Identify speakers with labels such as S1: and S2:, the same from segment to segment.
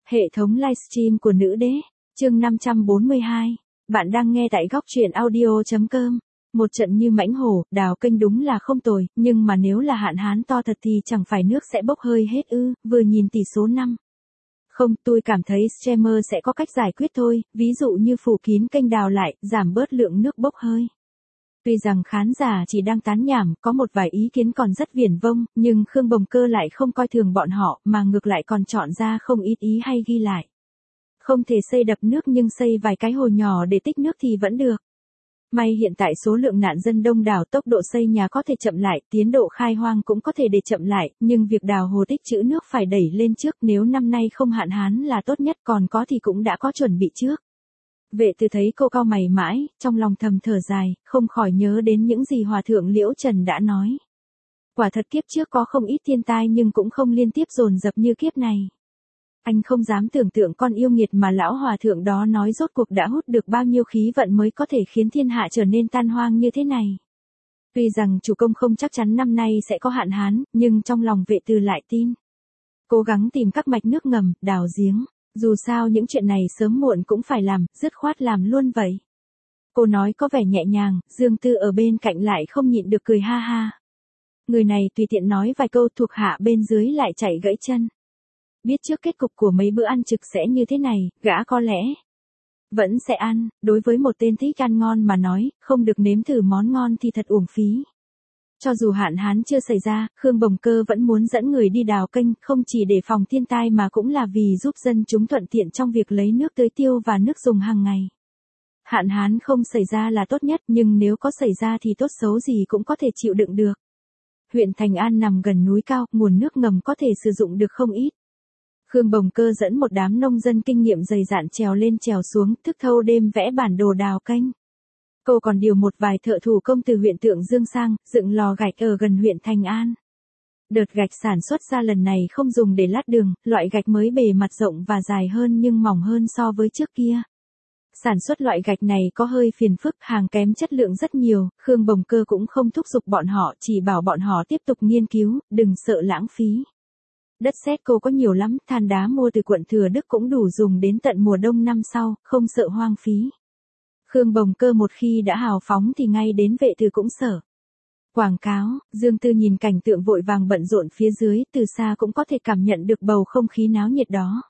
S1: Hệ thống livestream của nữ đế, chương 542. Bạn đang nghe tại góc truyện audio.com. Một trận như mãnh hổ, đào kênh đúng là không tồi, nhưng mà nếu là hạn hán to thật thì chẳng phải nước sẽ bốc hơi hết ư, vừa nhìn tỷ số 5. Không, tôi cảm thấy streamer sẽ có cách giải quyết thôi, ví dụ như phủ kín kênh đào lại, giảm bớt lượng nước bốc hơi. Tuy rằng khán giả chỉ đang tán nhảm, có một vài ý kiến còn rất viển vông, nhưng Khương Bồng Cơ lại không coi thường bọn họ, mà ngược lại còn chọn ra không ít ý hay ghi lại. Không thể xây đập nước nhưng xây vài cái hồ nhỏ để tích nước thì vẫn được. May hiện tại số lượng nạn dân đông đảo, tốc độ xây nhà có thể chậm lại, tiến độ khai hoang cũng có thể để chậm lại, nhưng việc đào hồ tích trữ nước phải đẩy lên trước, nếu năm nay không hạn hán là tốt nhất, còn có thì cũng đã có chuẩn bị trước. Vệ Từ thấy cô cau mày mãi, trong lòng thầm thở dài, không khỏi nhớ đến những gì Hòa thượng Liễu Trần đã nói. Quả thật kiếp trước có không ít thiên tai nhưng cũng không liên tiếp dồn dập như kiếp này. Anh không dám tưởng tượng con yêu nghiệt mà lão hòa thượng đó nói rốt cuộc đã hút được bao nhiêu khí vận mới có thể khiến thiên hạ trở nên tan hoang như thế này. Tuy rằng chủ công không chắc chắn năm nay sẽ có hạn hán, nhưng trong lòng Vệ Từ lại tin. Cố gắng tìm các mạch nước ngầm, đào giếng. Dù sao những chuyện này sớm muộn cũng phải làm, dứt khoát làm luôn vậy. Cô nói có vẻ nhẹ nhàng, Dương Tư ở bên cạnh lại không nhịn được cười ha ha. Người này tùy tiện nói vài câu thuộc hạ bên dưới lại chạy gãy chân. Biết trước kết cục của mấy bữa ăn trực sẽ như thế này, gã có lẽ vẫn sẽ ăn, đối với một tên thích ăn ngon mà nói, không được nếm thử món ngon thì thật uổng phí. Cho dù hạn hán chưa xảy ra, Khương Bồng Cơ vẫn muốn dẫn người đi đào kênh, không chỉ để phòng thiên tai mà cũng là vì giúp dân chúng thuận tiện trong việc lấy nước tưới tiêu và nước dùng hàng ngày. Hạn hán không xảy ra là tốt nhất, nhưng nếu có xảy ra thì tốt xấu gì cũng có thể chịu đựng được. Huyện Thành An nằm gần núi cao, nguồn nước ngầm có thể sử dụng được không ít. Khương Bồng Cơ dẫn một đám nông dân kinh nghiệm dày dạn trèo lên trèo xuống, thức thâu đêm vẽ bản đồ đào kênh. Cô còn điều một vài thợ thủ công từ huyện Tượng Dương sang, dựng lò gạch ở gần huyện Thành An. Đợt gạch sản xuất ra lần này không dùng để lát đường, loại gạch mới bề mặt rộng và dài hơn nhưng mỏng hơn so với trước kia. Sản xuất loại gạch này có hơi phiền phức, hàng kém chất lượng rất nhiều, Khương Bồng Cơ cũng không thúc giục bọn họ, chỉ bảo bọn họ tiếp tục nghiên cứu, đừng sợ lãng phí. Đất sét cô có nhiều lắm, than đá mua từ quận Thừa Đức cũng đủ dùng đến tận mùa đông năm sau, không sợ hoang phí. Khương Bồng Cơ một khi đã hào phóng thì ngay đến Vệ Từ cũng sợ. Quảng cáo, Dương Tư nhìn cảnh tượng vội vàng bận rộn phía dưới, từ xa cũng có thể cảm nhận được bầu không khí náo nhiệt đó.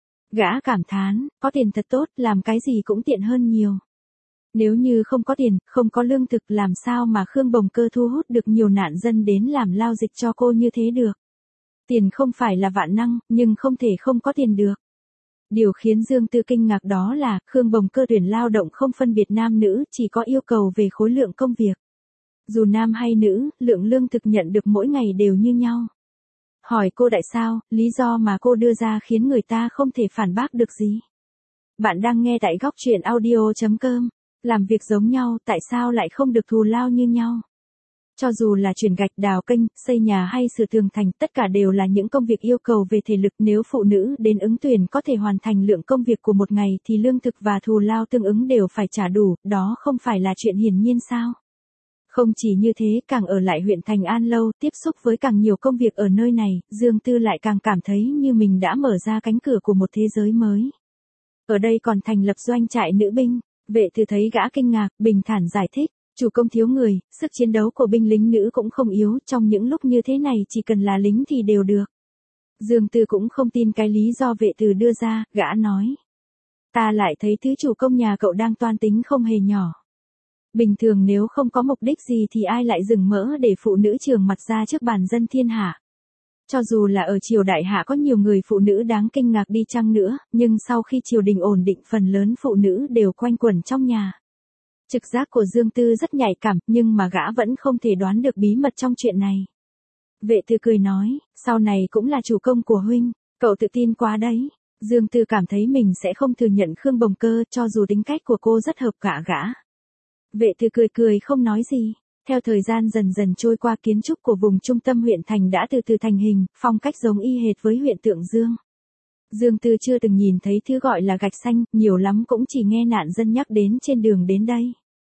S1: Gã cảm thán, có tiền thật tốt, làm cái gì cũng tiện hơn nhiều. Nếu như không có tiền, không có lương thực làm sao mà Khương Bồng Cơ thu hút được nhiều nạn dân đến làm lao dịch cho cô như thế được. Tiền không phải là vạn năng, nhưng không thể không có tiền được. Điều khiến Dương Tư kinh ngạc đó là, Khương Bồng Cơ tuyển lao động không phân biệt nam nữ, chỉ có yêu cầu về khối lượng công việc. Dù nam hay nữ, lượng lương thực nhận được mỗi ngày đều như nhau. Hỏi cô tại sao, lý do mà cô đưa ra khiến người ta không thể phản bác được gì. Bạn đang nghe tại góc truyện audio.com. Làm việc giống nhau, tại sao lại không được thù lao như nhau? Cho dù là chuyển gạch, đào kênh, xây nhà hay sửa tường thành, tất cả đều là những công việc yêu cầu về thể lực. Nếu phụ nữ đến ứng tuyển có thể hoàn thành lượng công việc của một ngày thì lương thực và thù lao tương ứng đều phải trả đủ, đó không phải là chuyện hiển nhiên sao? Không chỉ như thế, càng ở lại huyện Thành An lâu, tiếp xúc với càng nhiều công việc ở nơi này, Dương Tư lại càng cảm thấy như mình đã mở ra cánh cửa của một thế giới mới. Ở đây còn thành lập doanh trại nữ binh. Vệ Từ thấy gã kinh ngạc, bình thản giải thích. Chủ công thiếu người, sức chiến đấu của binh lính nữ cũng không yếu, trong những lúc như thế này chỉ cần là lính thì đều được. Dương Tư cũng không tin cái lý do Vệ Từ đưa ra, gã nói. Ta lại thấy thứ chủ công nhà cậu đang toan tính không hề nhỏ. Bình thường nếu không có mục đích gì thì ai lại dừng mỡ để phụ nữ trường mặt ra trước bàn dân thiên hạ. Cho dù là ở triều đại hạ có nhiều người phụ nữ đáng kinh ngạc đi chăng nữa, nhưng sau khi triều đình ổn định phần lớn phụ nữ đều quanh quẩn trong nhà. Trực giác của Dương Tư rất nhạy cảm, nhưng mà gã vẫn không thể đoán được bí mật trong chuyện này. Vệ Từ cười nói, sau này cũng là chủ công của huynh, cậu tự tin quá đấy. Dương Tư cảm thấy mình sẽ không thừa nhận Khương Bồng Cơ, cho dù tính cách của cô rất hợp cả gã. Vệ Từ cười cười không nói gì. Theo thời gian dần dần trôi qua, kiến trúc của vùng trung tâm huyện thành đã từ từ thành hình, phong cách giống y hệt với huyện Tượng Dương. Dương Tư chưa từng nhìn thấy thứ gọi là gạch xanh, nhiều lắm cũng chỉ nghe nạn dân nhắc đến trên đường đến đây.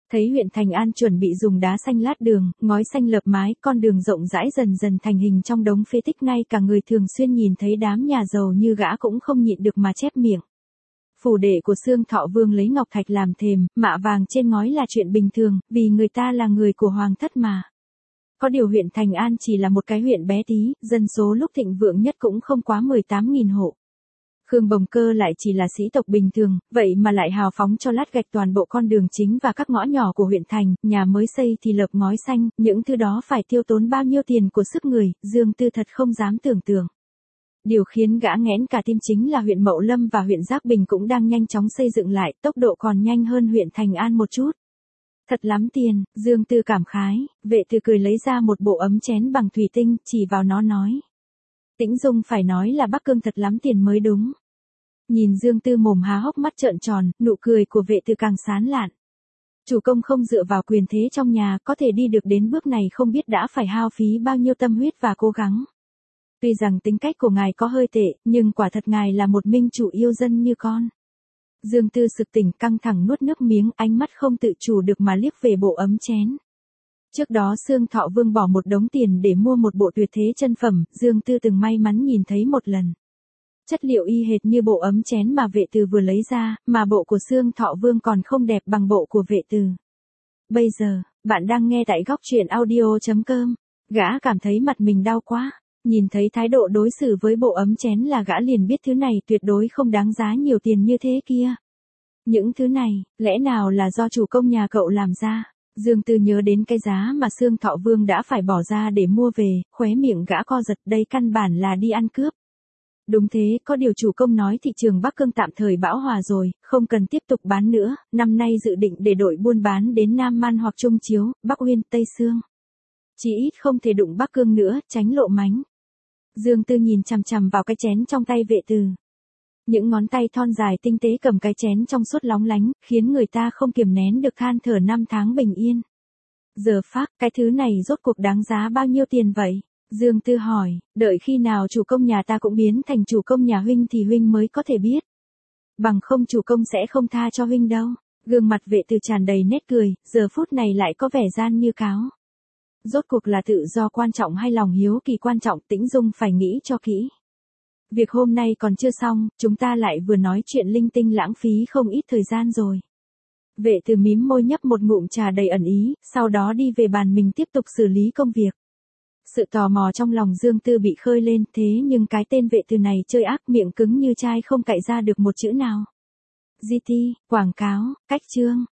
S1: Thấy huyện Thành An chuẩn bị dùng đá xanh lát đường, ngói xanh lợp mái, con đường rộng rãi dần dần thành hình trong đống phế tích, ngay cả người thường xuyên nhìn thấy đám nhà giàu như gã cũng không nhịn được mà chép miệng. Phủ đệ của Xương Thọ Vương lấy ngọc thạch làm thềm, mạ vàng trên ngói là chuyện bình thường, vì người ta là người của hoàng thất mà. Có điều huyện Thành An chỉ là một cái huyện bé tí, dân số lúc thịnh vượng nhất cũng không quá 18.000 hộ. Khương Bồng Cơ lại chỉ là sĩ tộc bình thường, vậy mà lại hào phóng cho lát gạch toàn bộ con đường chính và các ngõ nhỏ của huyện thành, nhà mới xây thì lợp ngói xanh, những thứ đó phải tiêu tốn bao nhiêu tiền của sức người, Dương Tư thật không dám tưởng tượng. Điều khiến gã nghẽn cả tim chính là huyện Mậu Lâm và huyện Giác Bình cũng đang nhanh chóng xây dựng lại, tốc độ còn nhanh hơn huyện Thành An một chút. Thật lắm tiền, Dương Tư cảm khái, Vệ Từ cười lấy ra một bộ ấm chén bằng thủy tinh, chỉ vào nó nói. Tĩnh Dung phải nói là Bắc Cương thật lắm tiền mới đúng. Nhìn Dương Tư mồm há hốc mắt trợn tròn, nụ cười của Vệ Từ càng sán lạn. Chủ công không dựa vào quyền thế trong nhà, có thể đi được đến bước này không biết đã phải hao phí bao nhiêu tâm huyết và cố gắng. Tuy rằng tính cách của ngài có hơi tệ, nhưng quả thật ngài là một minh chủ yêu dân như con. Dương Tư sực tỉnh căng thẳng nuốt nước miếng, ánh mắt không tự chủ được mà liếc về bộ ấm chén. Trước đó Xương Thọ Vương bỏ một đống tiền để mua một bộ tuyệt thế chân phẩm, Dương Tư từng may mắn nhìn thấy một lần. Chất liệu y hệt như bộ ấm chén mà Vệ Từ vừa lấy ra, mà bộ của Xương Thọ Vương còn không đẹp bằng bộ của Vệ Từ. Bây giờ, bạn đang nghe tại góc truyện audio.com. Gã cảm thấy mặt mình đau quá. Nhìn thấy thái độ đối xử với bộ ấm chén là gã liền biết thứ này tuyệt đối không đáng giá nhiều tiền như thế kia. Những thứ này, lẽ nào là do chủ công nhà cậu làm ra? Dương Tư nhớ đến cái giá mà Xương Thọ Vương đã phải bỏ ra để mua về, khóe miệng gã co giật, đây căn bản là đi ăn cướp. Đúng thế, có điều chủ công nói thị trường Bắc Cương tạm thời bão hòa rồi, không cần tiếp tục bán nữa, năm nay dự định để đội buôn bán đến Nam Man hoặc Trung Chiếu, Bắc Uyên, Tây Sương. Chỉ ít không thể đụng Bắc Cương nữa, tránh lộ mánh. Dương Tư nhìn chằm chằm vào cái chén trong tay Vệ Từ. Những ngón tay thon dài tinh tế cầm cái chén trong suốt lóng lánh, khiến người ta không kiềm nén được than thở năm tháng bình yên. Giờ phác, cái thứ này rốt cuộc đáng giá bao nhiêu tiền vậy? Dương Tư hỏi, đợi khi nào chủ công nhà ta cũng biến thành chủ công nhà huynh thì huynh mới có thể biết. Bằng không chủ công sẽ không tha cho huynh đâu. Gương mặt Vệ Từ tràn đầy nét cười, giờ phút này lại có vẻ gian như cáo. Rốt cuộc là tự do quan trọng hay lòng hiếu kỳ quan trọng, Tĩnh Dung phải nghĩ cho kỹ. Việc hôm nay còn chưa xong, chúng ta lại vừa nói chuyện linh tinh lãng phí không ít thời gian rồi. Vệ Từ mím môi nhấp một ngụm trà đầy ẩn ý, sau đó đi về bàn mình tiếp tục xử lý công việc. Sự tò mò trong lòng Dương Tư bị khơi lên, thế nhưng cái tên Vệ Từ này chơi ác, miệng cứng như chai không cạy ra được một chữ nào. GT, quảng cáo, cách chương.